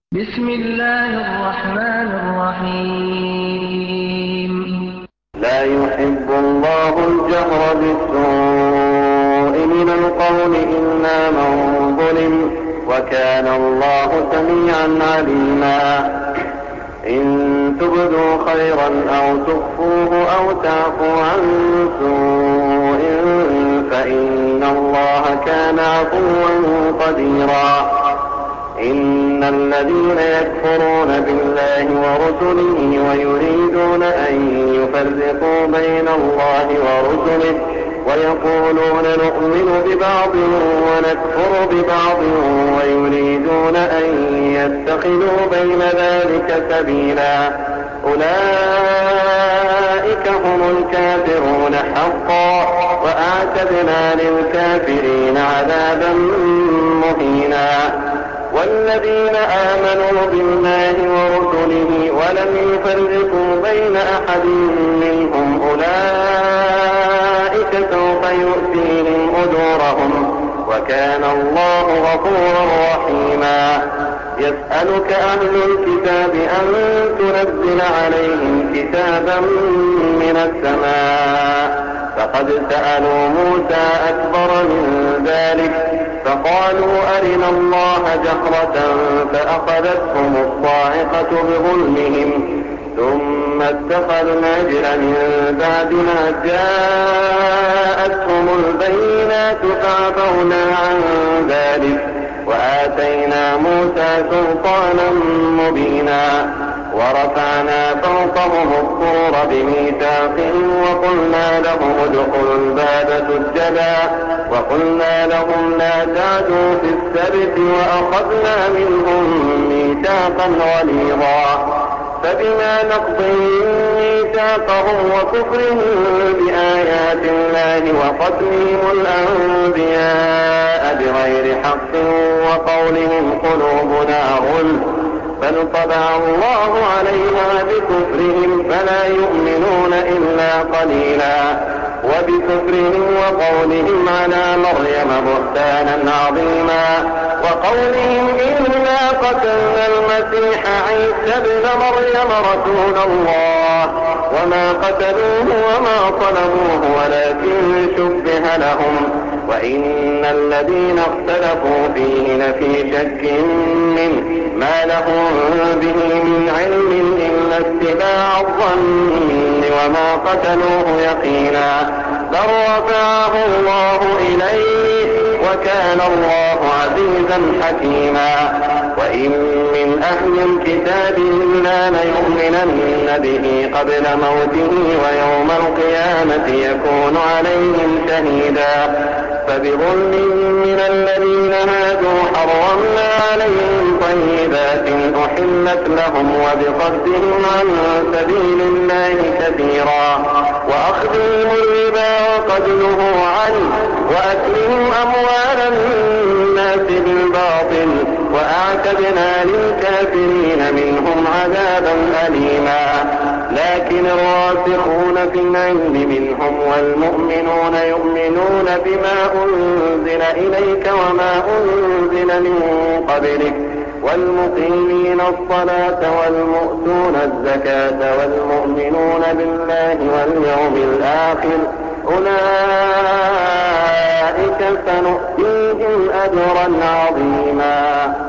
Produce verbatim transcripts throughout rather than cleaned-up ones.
بسم الله الرحمن الرحيم. لا يحب الله الجهر بالسوء من القول إلا من ظلم وكان الله سميعا عليما. إن تبدوا خيرا أو تخفوه أو تعفو عن سوء فإن الله كان عفوا قديرا. إن الذين يكفرون بالله ورسله ويريدون أن يفرقوا بين الله ورسله ويقولون نؤمن ببعض ونكفر ببعض ويريدون أن يتخذوا بين ذلك سبيلا أولئك هم الكافرون حقا وأعتدنا للكافرين عذابا مهينا. والذين آمنوا بالله ورسله ولم يفرقوا بين أحد منهم أولئك سوف يؤتيهم أجورهم وكان الله غفورا رحيما. يسألك أهل الكتاب أن تنزل عليهم كتابا من السماء فقد سألوا موسى أكبر من ذلك فقالوا أرنا الله جهرة فأخذتهم الصاعقة بظلمهم ثم اتخذوا العجل من بعد ما جاءتهم البينات فعفونا عن ذلك وآتينا موسى سلطانا مبينا. ورفعنا فوقهم الطور بميثاقهم وقلنا لهم ادخلوا الباب سجدا وقلنا لهم لا تعدوا في السبت وأخذنا منهم ميثاقا غليظا. فبما نقضهم ميثاقهم وكفرهم بآيات الله وقتلهم الأنبياء بغير حق وقولهم قلوبنا غلف بل طبع الله عليها بكفرهم فلا يؤمنون إلا قليلا. وبكفرهم وقولهم على مريم بهتانا عظيما وقولهم إنا قتلنا المسيح عيسى ابن مريم رسول الله وما قتلوه وما صلبوه ولكن شبه لهم وإن الذين اختلفوا فيه لفي شك منه ما لهم به من علم إلا اتباع الظن وما قتلوه يقينا بل رفعه الله إليه وكان الله عزيزا حكيما. وإن من أهل الكتاب إلا ليؤمنن به قبل موته ويوم القيامة يكون عليهم شهيدا. فبظلم من الذين هادوا حرمنا عليهم طيبات أحلت لهم وبصدهم عن سبيل الله كثيرا وأخذهم الربا وقد نهوا عنه وأكلهم أموال الناس بالباطل وأعتدنا للكافرين منهم عذابا أليما. لكن الراسخون في العلم منهم والمؤمنون يؤمنون بما أنزل إليك وما أنزل من قبلك والمقيمين الصلاة والمؤتون الزكاة والمؤمنون بالله واليوم الآخر أولئك سنؤتيهم أجرا عظيما.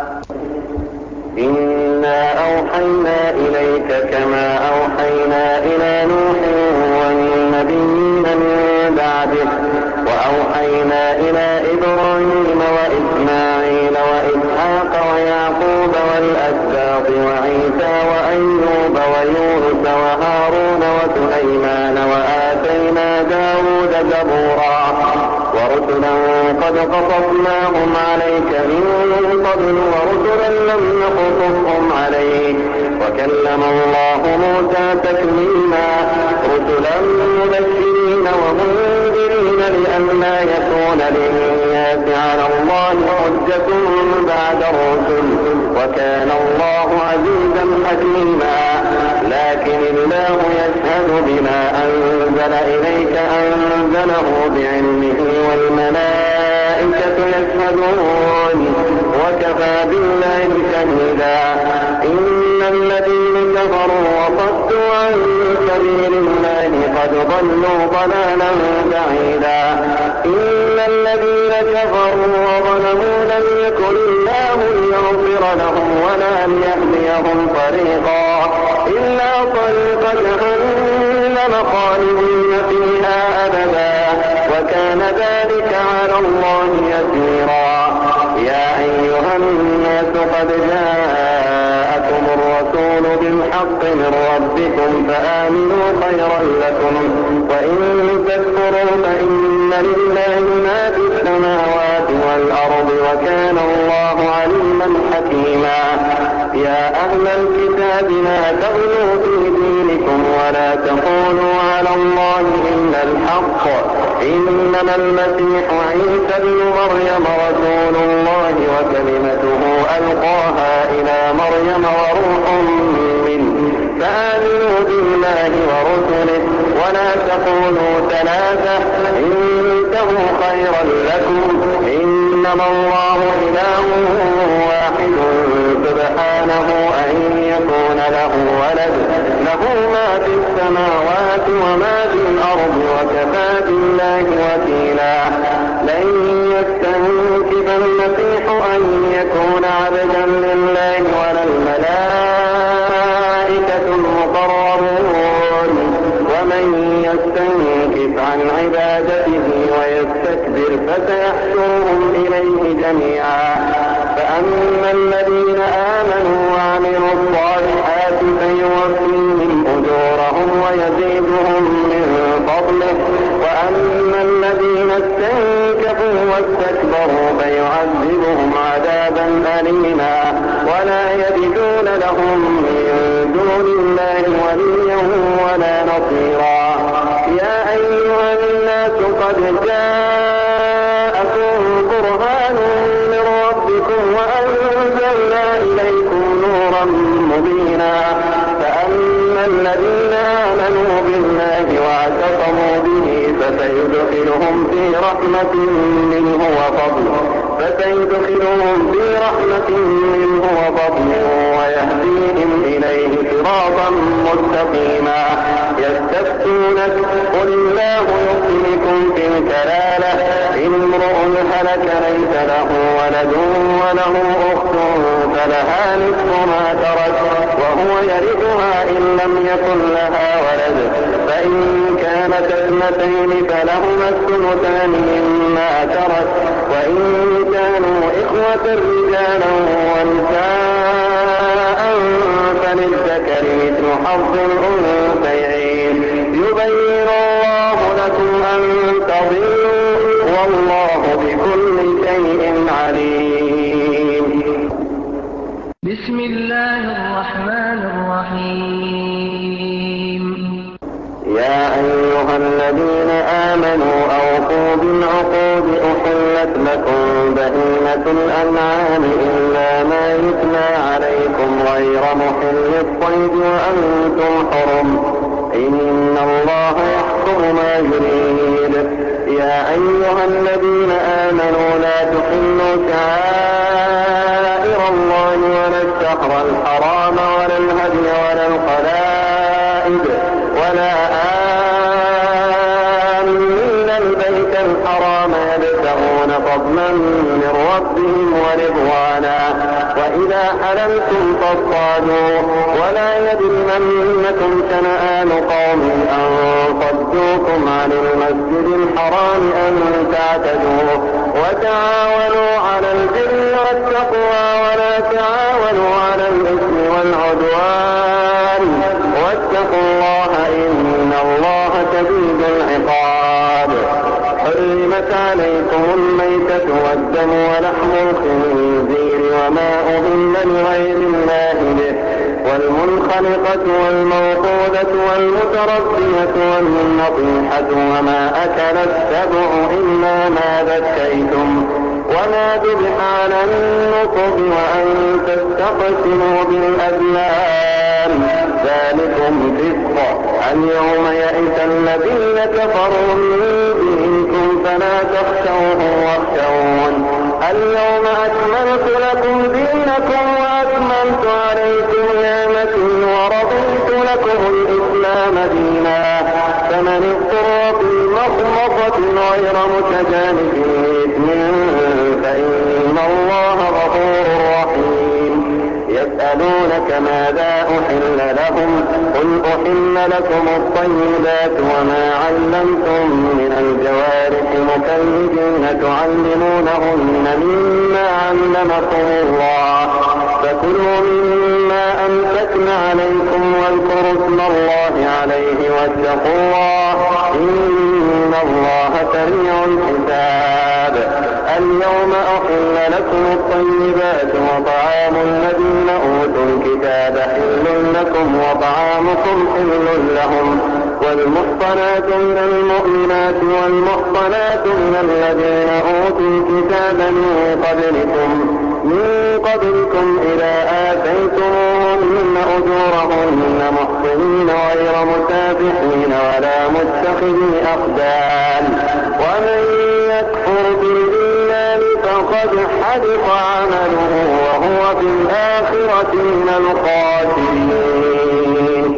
إنا أوحينا إليك كما أوحينا إلى نوح والنبيين من بعده وأوحينا إلى إبراهيم وإسماعيل وإسحاق ويعقوب والأسباط وعيسى وأيوب ويونس وهارون وسليمان وآتينا داود زبورا ورسلا قد قصصناهم عليك من قبل ورسلا لم نقصصهم عليك وكلم الله موسى تكليما. رسلا مبشرين ومنذرين لئلا يكون للناس على الله حجة بعد الرسل وكان الله عزيزا حكيما. لكن الله يشهد بما أنزل إليك أنزله بعلمه والملائكة يشهدون وكفى بالله شهيدا. سبيل الله قد ضلوا ضلالا بعيدا. إن الذين كفروا وظلموا لم يكن الله ليغفر لهم ولا ليهديهم طريقا إلا طريق جهنم خالدين فيها أبدا وكان ذلك على الله يسيرا. يا أيها الناس قد جاءكم الرسول بالحق من ربكم فآمنوا خيرا لكم وإن تكفروا فإن لله ما في السماوات والأرض وكان الله عليما حكيما. يا أهل الكتاب لا تغلوا في دينكم ولا تقولوا على الله إلا الحق إنما المسيح عيسى ابن مريم رسول الله وكلمته ألقاها إلى مريم وروح منه فآمنوا بالله ورسله ولا تقولوا ثلاثة انتهوا خيرا لكم إنما الله إله واحد سبحانه أن يكون له ولد له ما في السماوات وما في الأرض وكفى بالله وكيلا. لن يستنكف المسيح أن يكون عبدا لله ولا الملائكة المقربون ومن يستنكف عن عبادته ويستكبر فسيحشرهم إليه جميعا. فأما الذين آمنوا وعملوا الصالحات فيوفيهم أجورهم ويزيدهم من فضله وأما الذين استنكفوا واستكبروا فيعذبهم عذابا أليما ولا يجدون لهم من دون الله وليا ولا نصيرا. يا أيها الناس قد جاءكم برهان من ربكم وأنزلنا إليكم نورا مبينا. فأما الذين آمنوا بالله واعتصموا به فسيدخلهم في رحمة منه وفضل فسيدخلهم في رحمة منه وفضل ويهديهم إليه صراطا مستقيما. يستفتونك قل الله يفتيكم في الكلالة إن امرؤ هلك ليس له ولد وله أخت فلها نصف ما ترك وهو يرثها إن لم يكن لها ولد فإن كانت اثنتين فلهما الثلثان مما ترك وإن كانوا إخوة رجالا ونساء فللذكر مثل حظ الأنثيين. يبين الله لكم أن تضلوا والله بكل شيء عليم. بسم الله الرحمن الرحيم. يا أيها الذين آمنوا أوفوا بالعقود أحلت لكم بهيمة الأنعام إلا ما يتلى عليكم غير محل الصيد وأنتم حرم إن الله يحكم ما يريد. يا أيها الذين آمنوا لا تحلوا شعائر الله ولا الشهر الحرام ولا الهدي ولا القلائد ولا آمين البيت الحرام يبتغون فضلا من ربهم ورضوانا وإذا حللتم فاصطادوا ولا يجرمنكم شنآن قوم أن صدوكم عن المسجد الحرام أن تعتدوا وتعاونوا على البر والتقوى ولا تعاونوا على الإثم والعدوان واتقوا الله إن الله شديد العقاب. حرمت عليكم الميتة والدم ولحم الخنزير وما أهل لغير الله به والمنخنقة والموقوذة والمتردية والنطيحة وما أكل السبع إلا ما ذكيتم وما ذبح على النصب وأن تستقسموا بالأزلام ذلكم فسق. اليوم يئس الذين كفروا من دينكم فلا تخشوهم واخشون. اليوم أكملت لكم دينكم وأكملت عليكم نعمتي ورضيت لكم الإسلام دينا ويسألونك ماذا أحل لهم قل أحل لكم الطيبات وما علمتم من الجوارح مكلبين تعلمونهن مما علمكم الله فكلوا مما أمسكن عليكم واذكروا اسم الله عليه واتقوا الله إن الله سريع الحساب. اليوم أحل لكم الطيبات وطعام الذين أوتوا الكتاب حل لكم وطعامكم حل لهم والمحصنات من المؤمنات والمحصنات من الذين أوتوا الكتاب من قبلكم من قبلكم إذا آتيتموهن أجورهن محصنين غير مسافحين ولا متخذي أخدان ومن يكفر بالإيمان فقد حبط عمله وهو في الآخرة من الخاسرين.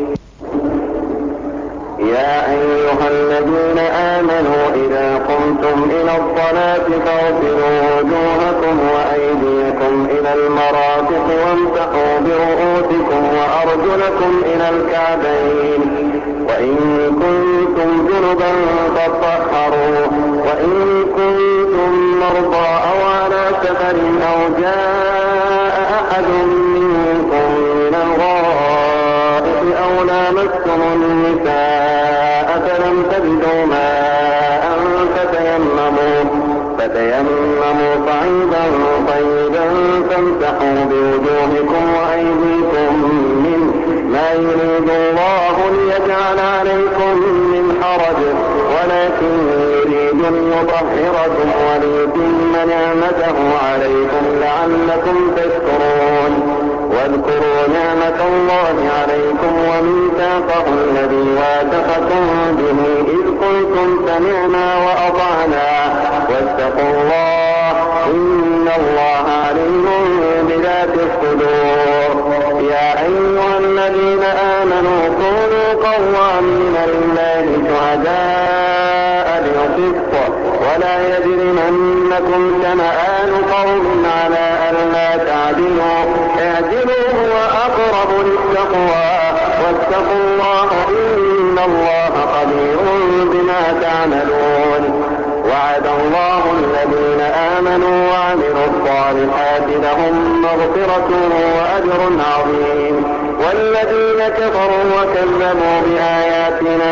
يا أيها الذين آمنوا إذا قمتم إلى الصلاة فاغسلوا وجوهكم وأيديكم إلى المرافق وامسحوا برؤوسكم وأرجلكم إلى الكعبين وإن كنتم جنبا فاطهروا وإن كنتم مرضى أو على سفر أو جاء أحد منكم من الغائط أو لامستم النساء فلم تجدوا ماء فتيمموا فتيمموا صعيدا طيبا فامسحوا بوجوهكم وأيديكم منه ما يريد الله ليجعل عليكم من حرج ولكن يريد ليطهركم وليتم نعمته عليكم لعلكم تشكرون. واذكروا نعمة الله عليكم وميثاقه الذي واثقكم به إذ قلتم سمعنا وأطعنا واتقوا الله إن الله عليم بذات الصدور. يا أيها الذين آمنوا كونوا قوامين لله شهداء بالقسط ولا يجرمنكم شنآن قوم على ألا تعدلوا اعدلوا هو أقرب للتقوى واتقوا الله إن الله خبير بما تعملون. وعد الله الذين آمنوا وعملوا الصالحات لهم مغفرة وأجر عظيم والذين كفروا وكذبوا بآياتنا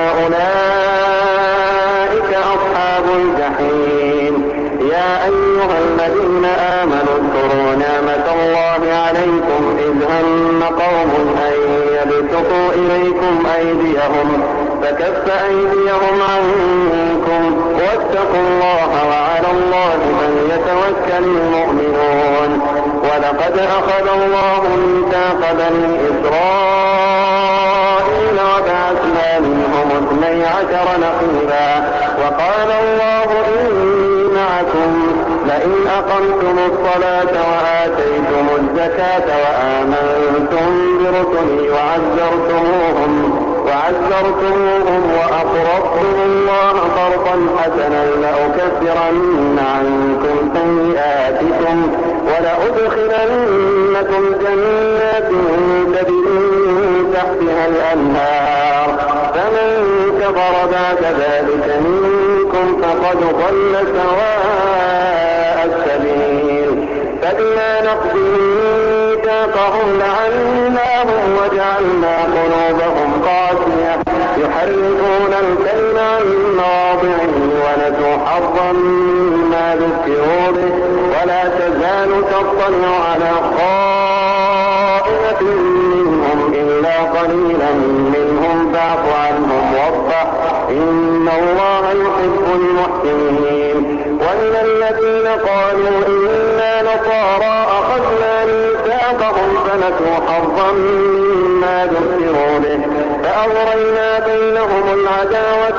أولئك أصحاب الجحيم. يا أيها الذين آمنوا اذكروا نعمة الله عليكم إذ هم قوم أن يبسطوا إليكم أيديهم فكف أيديهم عنكم واتقوا الله وعلى الله فليتوكل المؤمنون. ولقد أخذ الله ميثاق بني إسرائيل وبعثنا منهم اثني عشر نقيبا وقال الله إني معكم لئن أقمتم الصلاة وآتيتم الزكاة وآمنتم برسلي وعزرتموهم وعزرتموهم وأقرضتم الله قرضا حسنا لأكفرن عنكم سيئاتكم ولأدخلنكم جنات تجري من تحتها الأنهار فمن كفر بعد ذلك منكم فقد ضل سواء السبيل. فبما نقضهم ميثاقهم لعناهم وجعلنا قلوبهم قاسية يحرفون الكلم عن مواضعه ونسوا حظا مما ذكروا به ولا تزال تطلع على خائنة منهم إلا قليلا منهم فاعف عنهم واصفح إن الله يحب المحسنين. وإن الذين قالوا إنا نصارى أخذنا ميثاقهم فنسوا حظا مما ذكروا به فأغرينا بينهم العداوة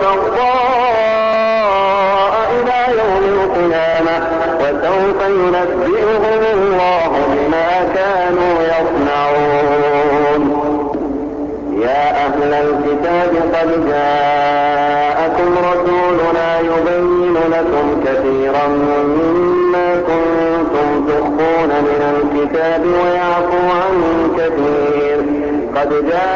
والبغضاء إلى يوم القيامة وسوف ينبئهم الله بما كانوا يصنعون. يا أهل الكتاب قد جاءكم رسولنا يبين لكم كثيرا مما كنتم تخفون من الكتاب الكتاب ويعفو عن كثير. قد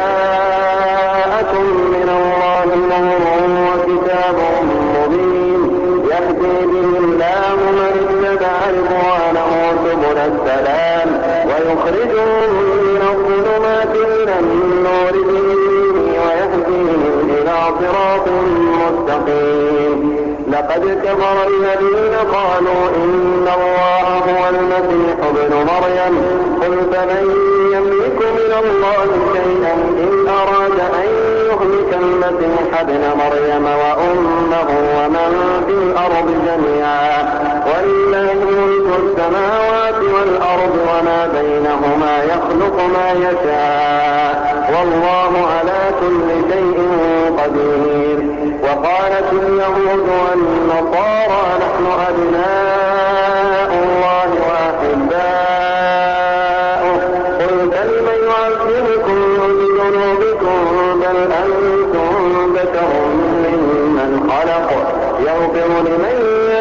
جاءكم من الله نور وكتاب مبين يهدي به الله من اتبع رضوانه سبل السلام ويخرجهم من الظلمات إلى النور بإذنه ويهديهم إلى صراط مستقيم. لقد كفر الذين قالوا إن الله هو المسيح ابن مريم قل فمن يملك من الله شيئا إن أراد أن يهلك المسيح ابن مريم وأمه ومن في الأرض جميعا ولله ملك السماوات والأرض وما بينهما يخلق ما يشاء والله على كل شيء قدير. وقالت اليهود والنصارى نحن أبناء الله وأحباؤه قل فلم يعذبكم بذنوبكم بل أنتم بشر ممن خلق يغفر لمن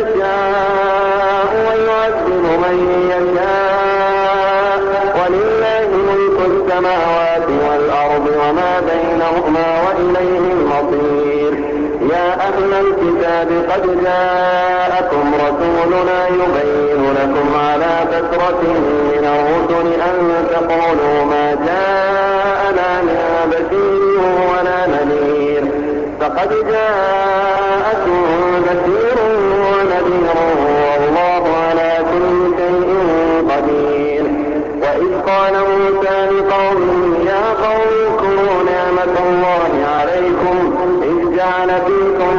يشاء ويعذب من يشاء ولله ملك السماوات والأرض وما بينهما وإليه المصير. يا أهل الكتاب قد جاءكم رسولنا يبين لكم على فترة من الرسل أن تقولوا ما جاءنا من بشير ولا نذير فقد جاءكم بشير ونذير والله على كل شيء قدير. وإذ قال موسى لقومه يا قوم اذكروا نعمة الله عليكم إذ جعل فيكم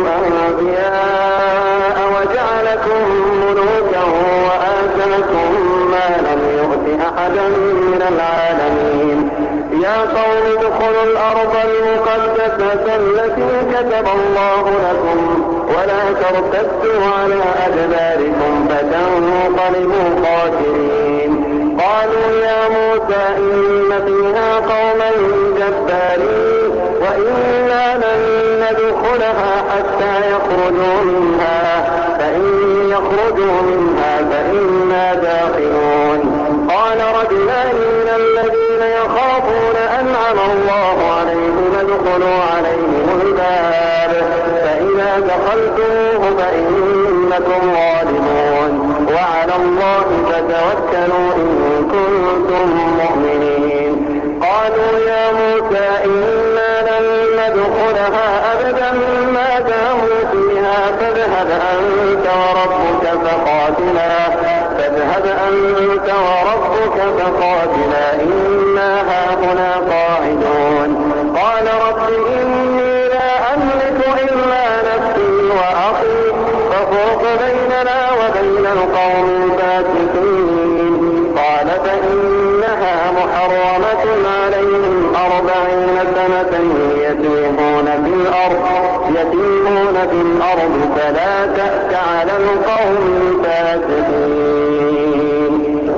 أنبياء وجعلكم ملوكا وآتاكم ما لم يؤت أحدا من العالمين. يا قوم ادخلوا الأرض المقدسة التي كتب الله لكم ولا ترتدوا على أدباركم فتنقلبوا خاسرين. قالوا يا موسى إن فيها قوما جبارين وإنا لن ندخلها حتى يخرجوا منها فإن يخرجوا منها فإنا داخلون. قال رجلان من الذين يخافون أنعم الله عليهم ادخلوا عليهم الباب فإذا دخلتموه فإنكم غالبون وعلى الله فتوكلوا إن كنتم مؤمنين. قالوا يا موسى إنا لن ندخلها أبدا ما داموا فيها فاذهب أنت وربك فقاتلا فاذهب أنت وربك فقاتلا إنا هاهنا قاعدون. قال رب إني لا أملك إلا نفسي وأخي ففرق بيننا وبين القوم الفاسقين. قال فإنها محرمة عليهم أربعين سنة يتيهون في الأرض يتيهون في الأرض فلا تأس على القوم الفاسقين.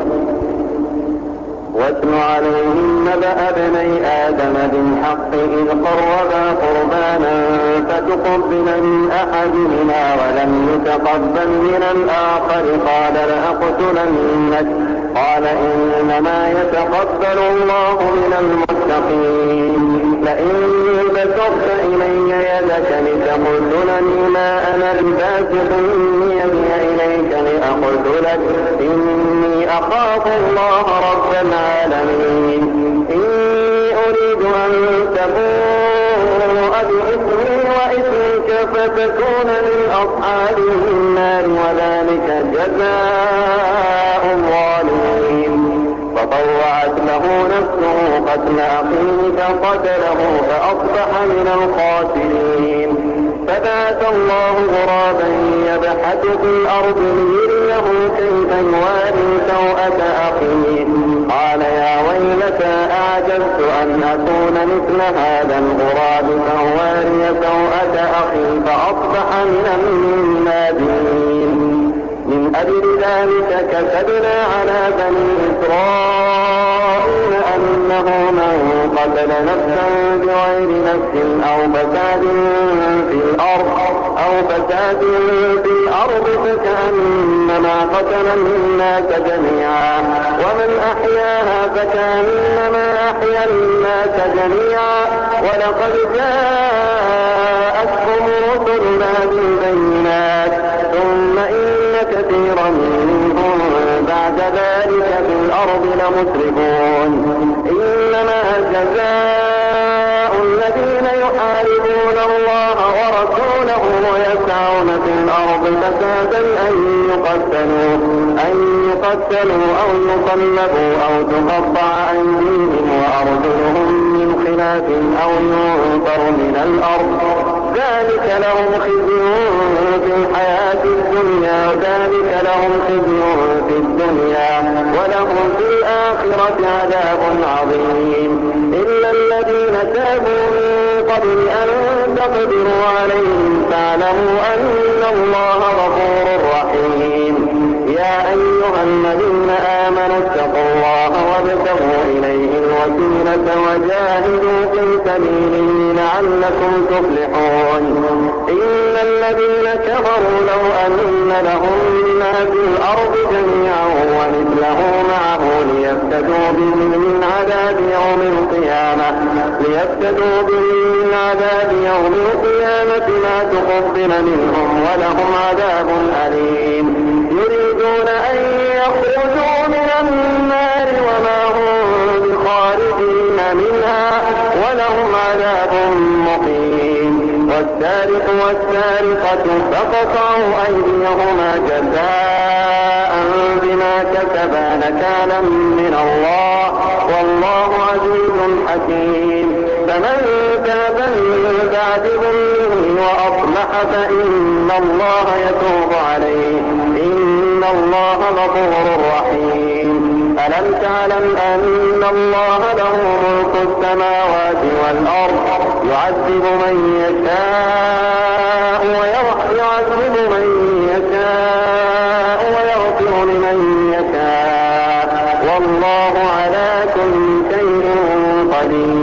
واتل عليهم نبأ ابني آدم بالحق إذ قربا قربانا فتقبل من أحدهما ولم يتقبل من الآخر قال لأقتلنك قال إنما يتقبل الله من المتقين. لئن بسطت إلي يدك لتقتلني ما أنا بباسط يدي إليك لأقتلك إني أخاف الله رب العالمين. إني أريد أن تبوء بإثمي وإثمك فتكون من أصحاب النار وذلك جزاء الظالمين. فطوعت له نفسه قتل أخيه فقتله فأصبح من الخاسرين. فبعث الله غرابا يبحث في الأرض ليريه كيف يواري سوءة أخيه قال يا ويلتى أعجزت أن أكون مثل هذا الغراب فواري سوءة أخي فأصبح من النادمين. من أجل ذلك كتبنا على بني إسرائيل أنه من قتل نفسا بغير نفس أو فساد في الأرض أو فساد في الأرض فكأنما قتل الناس جميعا ومن أحياها فكأنما أحيا الناس جميعا ولقد جاءتهم رسلنا بالبينات ثم إن كثيرا منهم بعد ذلك في الأرض لمسرفون إنما جزاء الذين يحاربون الله ورسوله ويسعون في الأرض فسادا أن يقتلوا أن يقتلوا أو يصلبوا أو تقطع أيديهم وأرجلهم من خلاف أو ينفروا من الأرض ذلك لهم خزي في الحياة الدنيا ذلك لهم خزي في الدنيا ولهم في الآخرة عذاب عظيم إلا الذين تابوا من قبل أن تقدروا عليهم فاعلموا أن الله غفور رحيم يا أيها الذين آمنوا اتقوا الله وابتغوا إليه الوسيلة وجاهدوا في سبيله لعلكم تفلحون إن الذين كفروا لو أن لهم ما في الأرض جميعا ومثله معه ليفتدوا به من عذاب يوم القيامة ليفتدوا به من عذاب يوم القيامة ما تقبل منهم ولهم عذاب أليم يريدون أن يخرجوا من النار وما هم بخارجين منها ولهم عذاب مقيم والسارق والسارقة فقطعوا أيديهما جزاء بما كسبا نكالا من الله والله عزيز حكيم فمن تاب من بعد ظلمه وأصلح فإن الله يتوب عليه إن الله غفور رحيم ألم تعلم أن الله له ملك السماوات والأرض يعذب من يشاء ويعذب من يشاء ويغفر لمن يشاء والله على كل شيء قدير